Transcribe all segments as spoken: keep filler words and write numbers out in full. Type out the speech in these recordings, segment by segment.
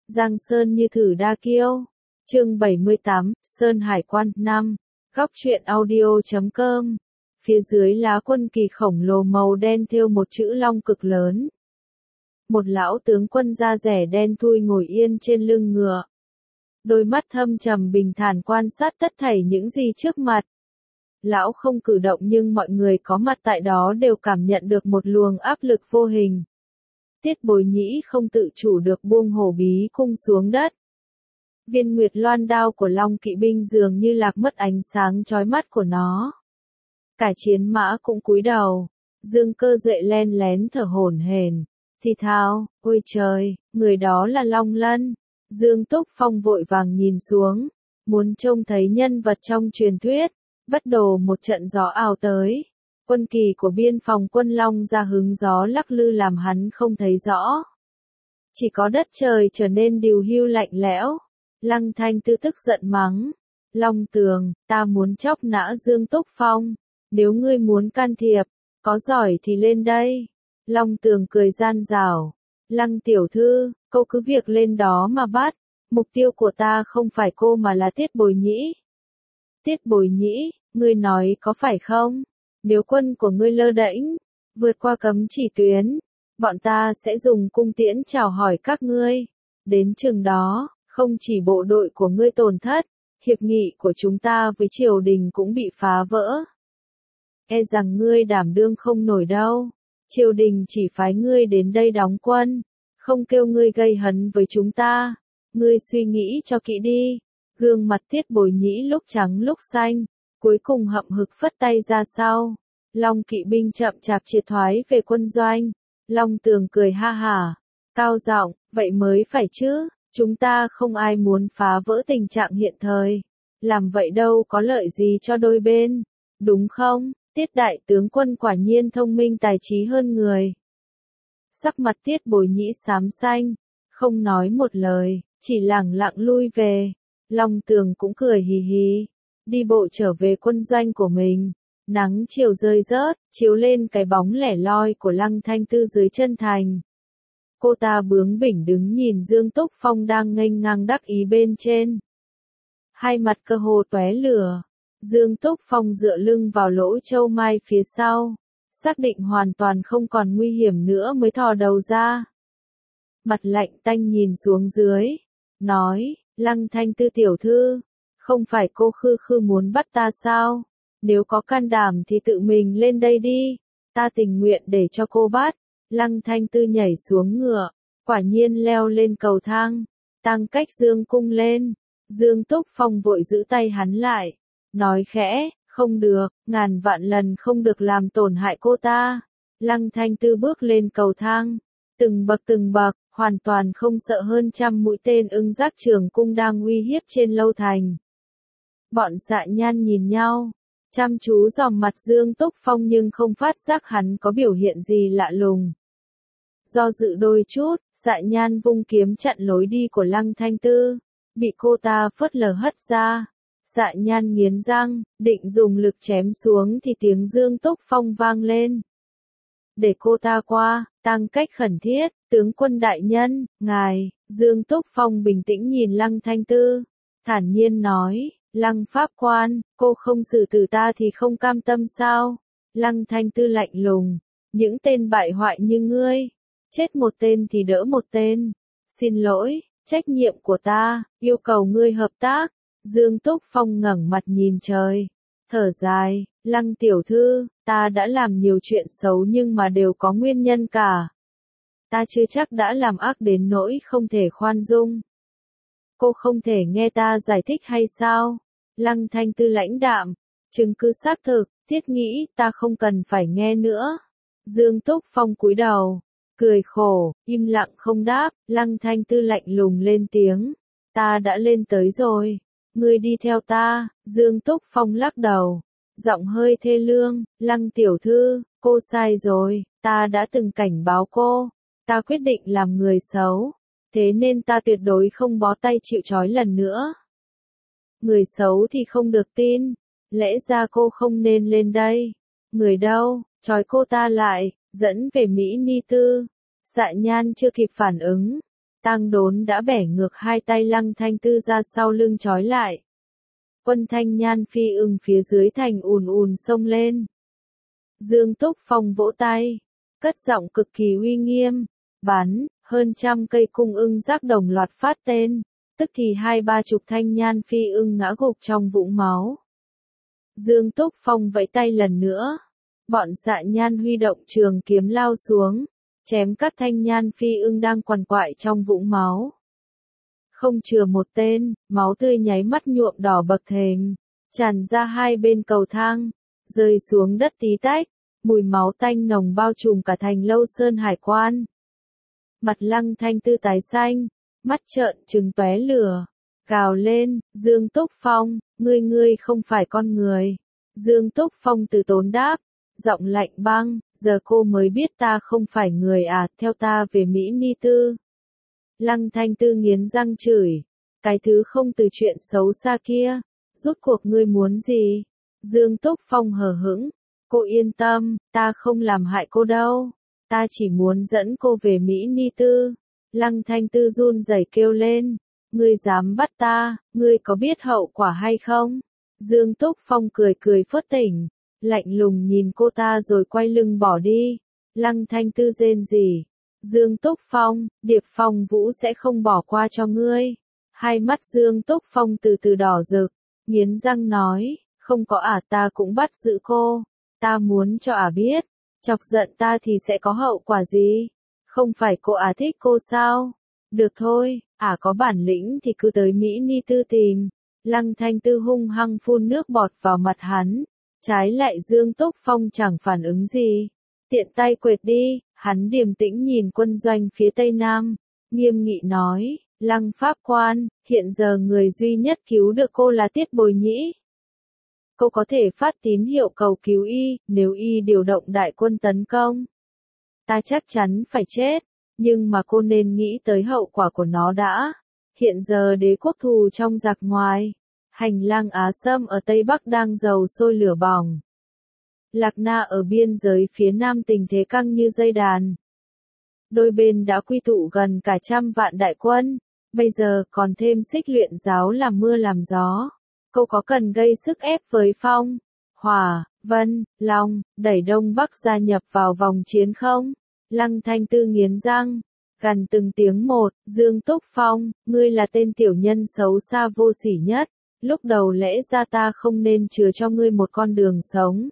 Giang Sơn như thử đa kiêu. Chương bảy mươi tám, Sơn Hải Quan năm. Góc truyện audio chấm com. Phía dưới lá quân kỳ khổng lồ màu đen thêu một chữ long cực lớn. Một lão tướng quân da rẻ đen thui ngồi yên trên lưng ngựa. Đôi mắt thâm trầm bình thản quan sát tất thảy những gì trước mặt. Lão không cử động nhưng mọi người có mặt tại đó đều cảm nhận được một luồng áp lực vô hình. Tiết Bối Nhĩ không tự chủ được buông hổ bí cung xuống đất. Viên nguyệt loan đao của Long kỵ binh dường như lạc mất ánh sáng chói mắt của nó. Cả chiến mã cũng cúi đầu. Dương Cơ Duệ len lén thở hổn hển, thì thào, ôi trời, người đó là Long Lân. Dương Túc Phong vội vàng nhìn xuống, muốn trông thấy nhân vật trong truyền thuyết. Bất đồ một trận gió ào tới. Quân kỳ của biên phòng quân Long ra hứng gió lắc lư làm hắn không thấy rõ. Chỉ có đất trời trở nên điều hưu lạnh lẽo. Lăng Thanh Tư tức giận mắng. Long Tường, ta muốn chóc nã Dương Túc Phong. Nếu ngươi muốn can thiệp, có giỏi thì lên đây. Long Tường cười gian rảo. Lăng tiểu thư, cô cứ việc lên đó mà bắt. Mục tiêu của ta không phải cô mà là Tiết Bối Nhĩ. Tiết Bối Nhĩ, ngươi nói có phải không? Nếu quân của ngươi lơ đễnh, vượt qua cấm chỉ tuyến, bọn ta sẽ dùng cung tiễn chào hỏi các ngươi. Đến chừng đó, không chỉ bộ đội của ngươi tổn thất, hiệp nghị của chúng ta với triều đình cũng bị phá vỡ. E rằng ngươi đảm đương không nổi đâu. Triều đình chỉ phái ngươi đến đây đóng quân, không kêu ngươi gây hấn với chúng ta. Ngươi suy nghĩ cho kỹ đi. Gương mặt Tiết Bối Nhĩ lúc trắng lúc xanh, cuối cùng hậm hực phất tay ra sau. Long kỵ binh chậm chạp triệt thoái về quân doanh. Long Tường cười ha hả, cao giọng, vậy mới phải chứ, chúng ta không ai muốn phá vỡ tình trạng hiện thời. Làm vậy đâu có lợi gì cho đôi bên, đúng không? Tiết đại tướng quân quả nhiên thông minh tài trí hơn người. Sắc mặt Tiết Bối Nhĩ xám xanh, không nói một lời, chỉ lẳng lặng lui về. Long Tường cũng cười hì hì, đi bộ trở về quân doanh của mình. Nắng chiều rơi rớt, chiếu lên cái bóng lẻ loi của Lăng Thanh Tư dưới chân thành. Cô ta bướng bỉnh đứng nhìn Dương Túc Phong đang nghênh ngang đắc ý bên trên. Hai mặt cơ hồ tóe lửa. Dương Túc Phong dựa lưng vào lỗ châu mai phía sau, xác định hoàn toàn không còn nguy hiểm nữa mới thò đầu ra. Mặt lạnh tanh nhìn xuống dưới, nói, Lăng Thanh Tư tiểu thư, không phải cô khư khư muốn bắt ta sao? Nếu có can đảm thì tự mình lên đây đi, ta tình nguyện để cho cô bắt. Lăng Thanh Tư nhảy xuống ngựa, quả nhiên leo lên cầu thang, tăng cách Dương cung lên. Dương Túc Phong vội giữ tay hắn lại, nói khẽ, không được, ngàn vạn lần không được làm tổn hại cô ta. Lăng Thanh Tư bước lên cầu thang, từng bậc từng bậc, hoàn toàn không sợ hơn trăm mũi tên ưng giác trường cung đang uy hiếp trên lâu thành. Bọn Dạ Nhan nhìn nhau, chăm chú dòm mặt Dương Túc Phong nhưng không phát giác hắn có biểu hiện gì lạ lùng. Do dự đôi chút, Dạ Nhan vung kiếm chặn lối đi của Lăng Thanh Tư, bị cô ta phớt lờ hất ra. Dạ Nhan nghiến răng, định dùng lực chém xuống thì tiếng Dương Túc Phong vang lên. Để cô ta qua, tăng cách khẩn thiết, tướng quân đại nhân, ngài. Dương Túc Phong bình tĩnh nhìn Lăng Thanh Tư, thản nhiên nói, Lăng pháp quan, cô không xử tử ta thì không cam tâm sao? Lăng Thanh Tư lạnh lùng, những tên bại hoại như ngươi, chết một tên thì đỡ một tên. Xin lỗi, trách nhiệm của ta, yêu cầu ngươi hợp tác. Dương Túc Phong ngẩng mặt nhìn trời, thở dài, Lăng tiểu thư, ta đã làm nhiều chuyện xấu nhưng mà đều có nguyên nhân cả. Ta chưa chắc đã làm ác đến nỗi không thể khoan dung. Cô không thể nghe ta giải thích hay sao? Lăng Thanh Tư lãnh đạm, chứng cứ xác thực, thiết nghĩ ta không cần phải nghe nữa. Dương Túc Phong cúi đầu, cười khổ, im lặng không đáp. Lăng Thanh Tư lạnh lùng lên tiếng, ta đã lên tới rồi, ngươi đi theo ta. Dương Túc Phong lắc đầu, giọng hơi thê lương, Lăng tiểu thư, cô sai rồi, ta đã từng cảnh báo cô, ta quyết định làm người xấu, thế nên ta tuyệt đối không bó tay chịu trói lần nữa. Người xấu thì không được tin, lẽ ra cô không nên lên đây. Người đâu, trói cô ta lại, dẫn về Mỹ Ni Tư. Dạ Nhan chưa kịp phản ứng, Tang Đốn đã bẻ ngược hai tay Lăng Thanh Tư ra sau lưng trói lại. Quân Thanh Nhan phi ưng phía dưới thành ùn ùn xông lên. Dương Túc Phong vỗ tay, cất giọng cực kỳ uy nghiêm, bắn, hơn trăm cây cung ưng giác đồng loạt phát tên, tức thì hai ba chục Thanh Nhan phi ưng ngã gục trong vũng máu. Dương Túc Phong vẫy tay lần nữa, bọn Dạ Nhan huy động trường kiếm lao xuống, chém các Thanh Nhan phi ưng đang quằn quại trong vũng máu. Không chừa một tên, máu tươi nháy mắt nhuộm đỏ bậc thềm, tràn ra hai bên cầu thang, rơi xuống đất tí tách, mùi máu tanh nồng bao trùm cả thành Lâu Sơn Hải Quan. Mặt Lăng Thanh Tư tái xanh, mắt trợn trừng tóe lửa, gào lên, Dương Túc Phong, ngươi ngươi không phải con người. Dương Túc Phong từ tốn đáp, giọng lạnh băng, giờ cô mới biết ta không phải người à, theo ta về Mỹ Ni Tư. Lăng Thanh Tư nghiến răng chửi, cái thứ không từ chuyện xấu xa kia, rốt cuộc ngươi muốn gì? Dương Túc Phong hờ hững, cô yên tâm, ta không làm hại cô đâu, ta chỉ muốn dẫn cô về Mỹ Ni Tư. Lăng Thanh Tư run rẩy kêu lên, ngươi dám bắt ta, ngươi có biết hậu quả hay không? Dương Túc Phong cười cười phớt tỉnh, lạnh lùng nhìn cô ta rồi quay lưng bỏ đi. Lăng Thanh Tư rên rỉ, Dương Túc Phong, Điệp Phong Vũ sẽ không bỏ qua cho ngươi. Hai mắt Dương Túc Phong từ từ đỏ rực, nghiến răng nói, không có ả ta cũng bắt giữ cô, ta muốn cho ả biết, chọc giận ta thì sẽ có hậu quả gì, không phải cô ả thích cô sao? Được thôi, ả có bản lĩnh thì cứ tới Mỹ Ni Tư tìm. Lăng Thanh Tư hung hăng phun nước bọt vào mặt hắn, trái lại Dương Túc Phong chẳng phản ứng gì, tiện tay quệt đi. Hắn điềm tĩnh nhìn quân doanh phía tây nam, nghiêm nghị nói, Lăng Pháp Quan, hiện giờ người duy nhất cứu được cô là Tiết Bồi Nhĩ. Cô có thể phát tín hiệu cầu cứu y, nếu y điều động đại quân tấn công. Ta chắc chắn phải chết, nhưng mà cô nên nghĩ tới hậu quả của nó đã. Hiện giờ đế quốc thù trong giặc ngoài, hành lang Á Sâm ở Tây Bắc đang dầu sôi lửa bỏng. Lạc Na ở biên giới phía nam tình thế căng như dây đàn. Đôi bên đã quy tụ gần cả trăm vạn đại quân, bây giờ còn thêm xích luyện giáo làm mưa làm gió. Cô có cần gây sức ép với Phong, Hỏa, Vân, Long, đẩy Đông Bắc gia nhập vào vòng chiến không? Lăng Thanh Tư nghiến răng, gằn từng tiếng một, Dương Túc Phong, ngươi là tên tiểu nhân xấu xa vô sỉ nhất, lúc đầu lẽ ra ta không nên chừa cho ngươi một con đường sống.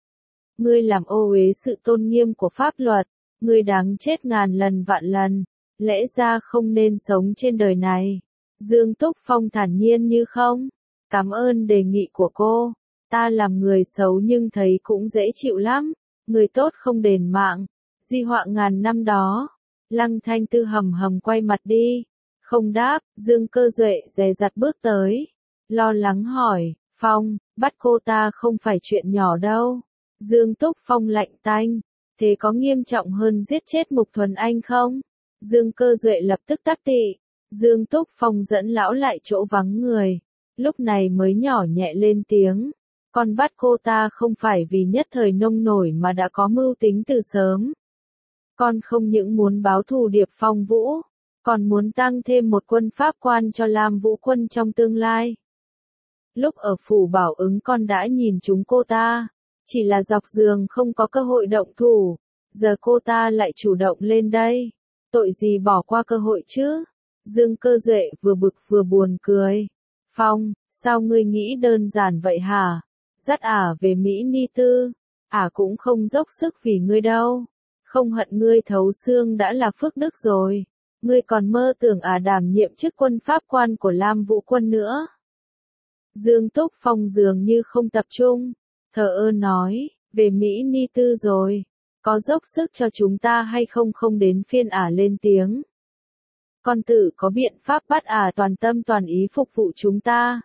Ngươi làm ô uế sự tôn nghiêm của pháp luật, ngươi đáng chết ngàn lần vạn lần, lẽ ra không nên sống trên đời này. Dương Túc Phong thản nhiên như không, cảm ơn đề nghị của cô, ta làm người xấu nhưng thấy cũng dễ chịu lắm, người tốt không đền mạng, di họa ngàn năm đó. Lăng Thanh Tư hầm hầm quay mặt đi, không đáp. Dương Cơ Duệ dè dặt bước tới, lo lắng hỏi, Phong, bắt cô ta không phải chuyện nhỏ đâu. Dương Túc Phong lạnh tanh, thế có nghiêm trọng hơn giết chết Mục Thuần Anh không? Dương Cơ Duệ lập tức tắc tị, Dương Túc Phong dẫn lão lại chỗ vắng người, lúc này mới nhỏ nhẹ lên tiếng, con bắt cô ta không phải vì nhất thời nông nổi mà đã có mưu tính từ sớm. Con không những muốn báo thù Điệp Phong Vũ, còn muốn tăng thêm một quân pháp quan cho Lam Vũ quân trong tương lai. Lúc ở phủ Bảo Ứng con đã nhìn chúng cô ta, chỉ là dọc giường không có cơ hội động thủ, giờ cô ta lại chủ động lên đây, tội gì bỏ qua cơ hội chứ? Dương Cơ Duệ vừa bực vừa buồn cười, Phong, sao ngươi nghĩ đơn giản vậy hả? Dắt ả về Mỹ Ni Tư, ả cũng không dốc sức vì ngươi đâu, không hận ngươi thấu xương đã là phước đức rồi, ngươi còn mơ tưởng ả đảm nhiệm chức quân pháp quan của Lam Vũ quân nữa. Dương Túc Phong dường như không tập trung, thờ ơ nói, về Mỹ Ni Tư rồi, có dốc sức cho chúng ta hay không không đến phiên ả lên tiếng. Con tự có biện pháp bắt ả toàn tâm toàn ý phục vụ chúng ta.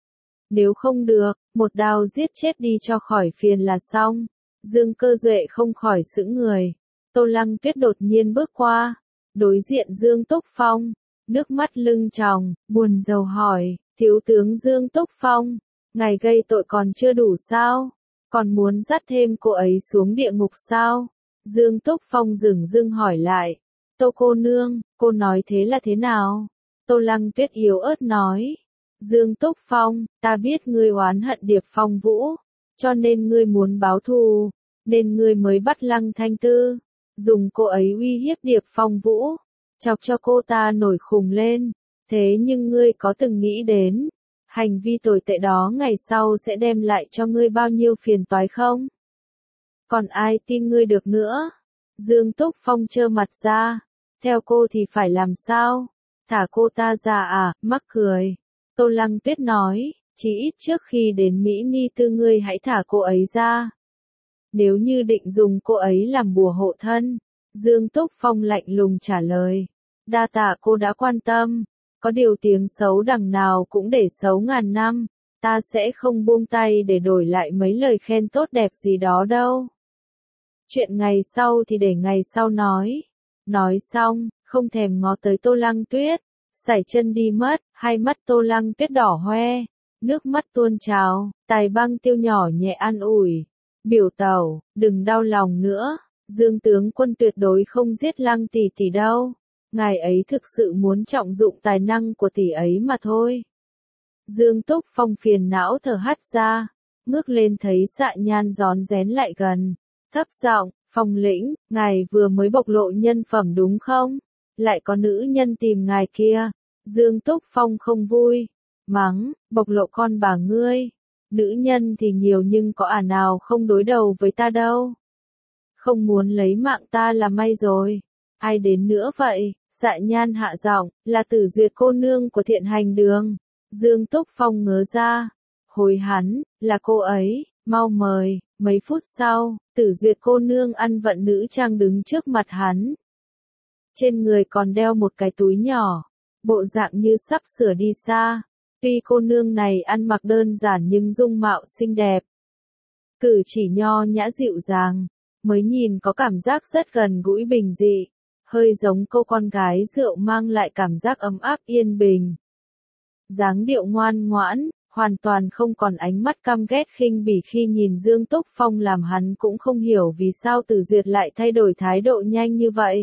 Nếu không được, một đao giết chết đi cho khỏi phiền là xong. Dương Cơ Duệ không khỏi sững người. Tô Lăng Tuyết đột nhiên bước qua, đối diện Dương Túc Phong, nước mắt lưng tròng, buồn rầu hỏi, thiếu tướng Dương Túc Phong, ngài gây tội còn chưa đủ sao? Còn muốn dắt thêm cô ấy xuống địa ngục sao? Dương Túc Phong dửng dưng hỏi lại, Tô cô nương, cô nói thế là thế nào? Tô Lăng Tuyết yếu ớt nói. Dương Túc Phong, ta biết ngươi oán hận Điệp Phong Vũ, cho nên ngươi muốn báo thù, nên ngươi mới bắt Lăng Thanh Tư, dùng cô ấy uy hiếp Điệp Phong Vũ, chọc cho cô ta nổi khùng lên. Thế nhưng ngươi có từng nghĩ đến, hành vi tồi tệ đó ngày sau sẽ đem lại cho ngươi bao nhiêu phiền toái không? Còn ai tin ngươi được nữa? Dương Túc Phong trơ mặt ra. Theo cô thì phải làm sao? Thả cô ta ra à? Mắc cười. Tô Lăng Tuyết nói, chỉ ít trước khi đến Mỹ Ni Tư ngươi hãy thả cô ấy ra. Nếu như định dùng cô ấy làm bùa hộ thân. Dương Túc Phong lạnh lùng trả lời. Đa tạ cô đã quan tâm. Có điều tiếng xấu đằng nào cũng để xấu ngàn năm. Ta sẽ không buông tay để đổi lại mấy lời khen tốt đẹp gì đó đâu. Chuyện ngày sau thì để ngày sau nói. Nói xong, không thèm ngó tới Tô Lăng Tuyết. Sải chân đi mất, hai mắt Tô Lăng Tuyết đỏ hoe. Nước mắt tuôn trào, Tài Băng Tiêu nhỏ nhẹ an ủi. Biểu tẩu, đừng đau lòng nữa. Dương tướng quân tuyệt đối không giết Lăng tỷ tỷ đâu. Ngài ấy thực sự muốn trọng dụng tài năng của tỷ ấy mà thôi. Dương Túc Phong phiền não thở hắt ra, ngước lên thấy Dạ Nhan rón rén lại gần, thấp giọng, Phong lĩnh, ngài vừa mới bộc lộ nhân phẩm đúng không? Lại có nữ nhân tìm ngài kia. Dương Túc Phong không vui, mắng, bộc lộ con bà ngươi. Nữ nhân thì nhiều nhưng có ả nào không đối đầu với ta đâu. Không muốn lấy mạng ta là may rồi. Ai đến nữa vậy? Dạ Nhan hạ giọng, là Tử Duyệt cô nương của Thiện Hành Đường. Dương Túc Phong ngớ ra, hối hắn, là cô ấy, mau mời. Mấy phút sau, Tử Duyệt cô nương ăn vận nữ trang đứng trước mặt hắn. Trên người còn đeo một cái túi nhỏ, bộ dạng như sắp sửa đi xa. Tuy cô nương này ăn mặc đơn giản nhưng dung mạo xinh đẹp. Cử chỉ nho nhã dịu dàng, mới nhìn có cảm giác rất gần gũi bình dị. Hơi giống cô con gái rượu mang lại cảm giác ấm áp yên bình. Dáng điệu ngoan ngoãn, hoàn toàn không còn ánh mắt căm ghét khinh bỉ khi nhìn Dương Túc Phong làm hắn cũng không hiểu vì sao Tử Duyệt lại thay đổi thái độ nhanh như vậy.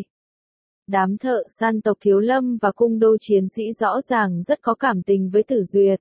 Đám thợ săn tộc Thiếu Lâm và cung đô chiến sĩ rõ ràng rất có cảm tình với Tử Duyệt.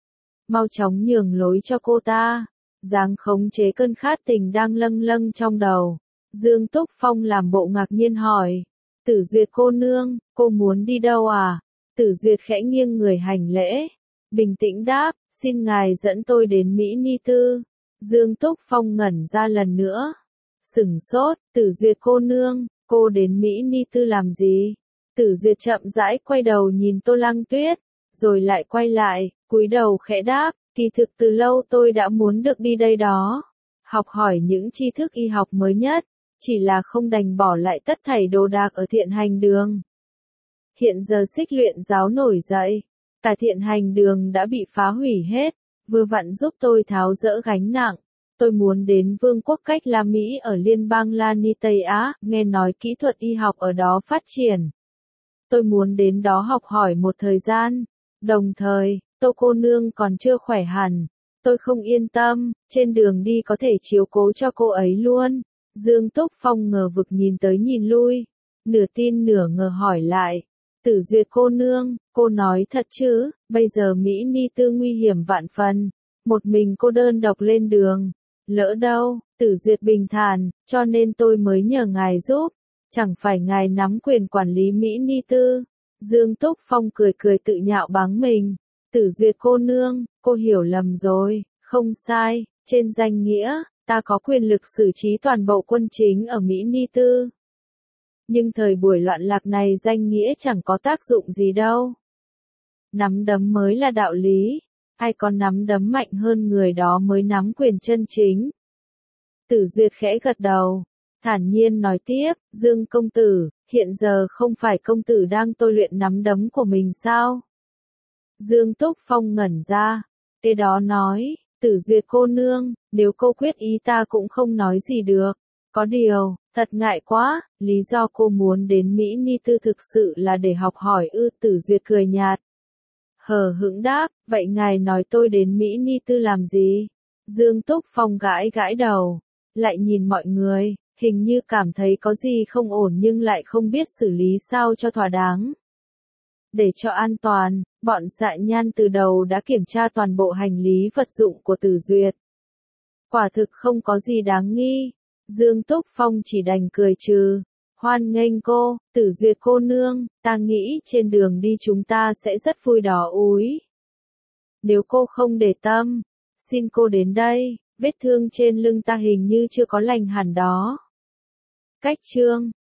Mau chóng nhường lối cho cô ta, dáng khống chế cơn khát tình đang lâng lâng trong đầu. Dương Túc Phong làm bộ ngạc nhiên hỏi. Tử Duyệt cô nương, cô muốn đi đâu à? Tử Duyệt khẽ nghiêng người hành lễ. Bình tĩnh đáp, xin ngài dẫn tôi đến Mỹ Ni Tư. Dương Túc Phong ngẩn ra lần nữa. Sửng sốt, Tử Duyệt cô nương, cô đến Mỹ Ni Tư làm gì? Tử Duyệt chậm rãi quay đầu nhìn Tô Lăng Tuyết, rồi lại quay lại, cúi đầu khẽ đáp, kỳ thực từ lâu tôi đã muốn được đi đây đó. Học hỏi những tri thức y học mới nhất. Chỉ là không đành bỏ lại tất thảy đồ đạc ở Thiện Hành Đường. Hiện giờ Xích Luyện giáo nổi dậy, cả Thiện Hành Đường đã bị phá hủy hết, vừa vặn giúp tôi tháo dỡ gánh nặng. Tôi muốn đến Vương quốc Cách La Mỹ ở liên bang La Ni Tây Á, nghe nói kỹ thuật y học ở đó phát triển. Tôi muốn đến đó học hỏi một thời gian. Đồng thời, Tô cô nương còn chưa khỏe hẳn. Tôi không yên tâm, trên đường đi có thể chiếu cố cho cô ấy luôn. Dương Túc Phong ngờ vực nhìn tới nhìn lui, nửa tin nửa ngờ hỏi lại. Tử Duyệt cô nương, cô nói thật chứ, bây giờ Mỹ Ni Tư nguy hiểm vạn phần. Một mình cô đơn độc lên đường. Lỡ đâu, Tử Duyệt bình thản, cho nên tôi mới nhờ ngài giúp. Chẳng phải ngài nắm quyền quản lý Mỹ Ni Tư. Dương Túc Phong cười cười tự nhạo báng mình. Tử Duyệt cô nương, cô hiểu lầm rồi, không sai, trên danh nghĩa. Ta có quyền lực xử trí toàn bộ quân chính ở Mỹ Ni Tư. Nhưng thời buổi loạn lạc này danh nghĩa chẳng có tác dụng gì đâu. Nắm đấm mới là đạo lý. Ai có nắm đấm mạnh hơn người đó mới nắm quyền chân chính. Tử Duyệt khẽ gật đầu. Thản nhiên nói tiếp, Dương công tử, hiện giờ không phải công tử đang tôi luyện nắm đấm của mình sao? Dương Túc Phong ngẩn ra. Cái đó nói. Tử Duyệt cô nương, nếu cô quyết ý ta cũng không nói gì được. Có điều, thật ngại quá, lý do cô muốn đến Mỹ Ni Tư thực sự là để học hỏi ư. Tử Duyệt cười nhạt. Hờ hững đáp, vậy ngài nói tôi đến Mỹ Ni Tư làm gì? Dương Túc Phong gãi gãi đầu, lại nhìn mọi người, hình như cảm thấy có gì không ổn nhưng lại không biết xử lý sao cho thỏa đáng. Để cho an toàn, bọn Dạ Nhan từ đầu đã kiểm tra toàn bộ hành lý vật dụng của Tử Duyệt. Quả thực không có gì đáng nghi. Dương Túc Phong chỉ đành cười trừ. Hoan nghênh cô, Tử Duyệt cô nương, ta nghĩ trên đường đi chúng ta sẽ rất vui đó úi. Nếu cô không để tâm, xin cô đến đây, vết thương trên lưng ta hình như chưa có lành hẳn đó. Cách chương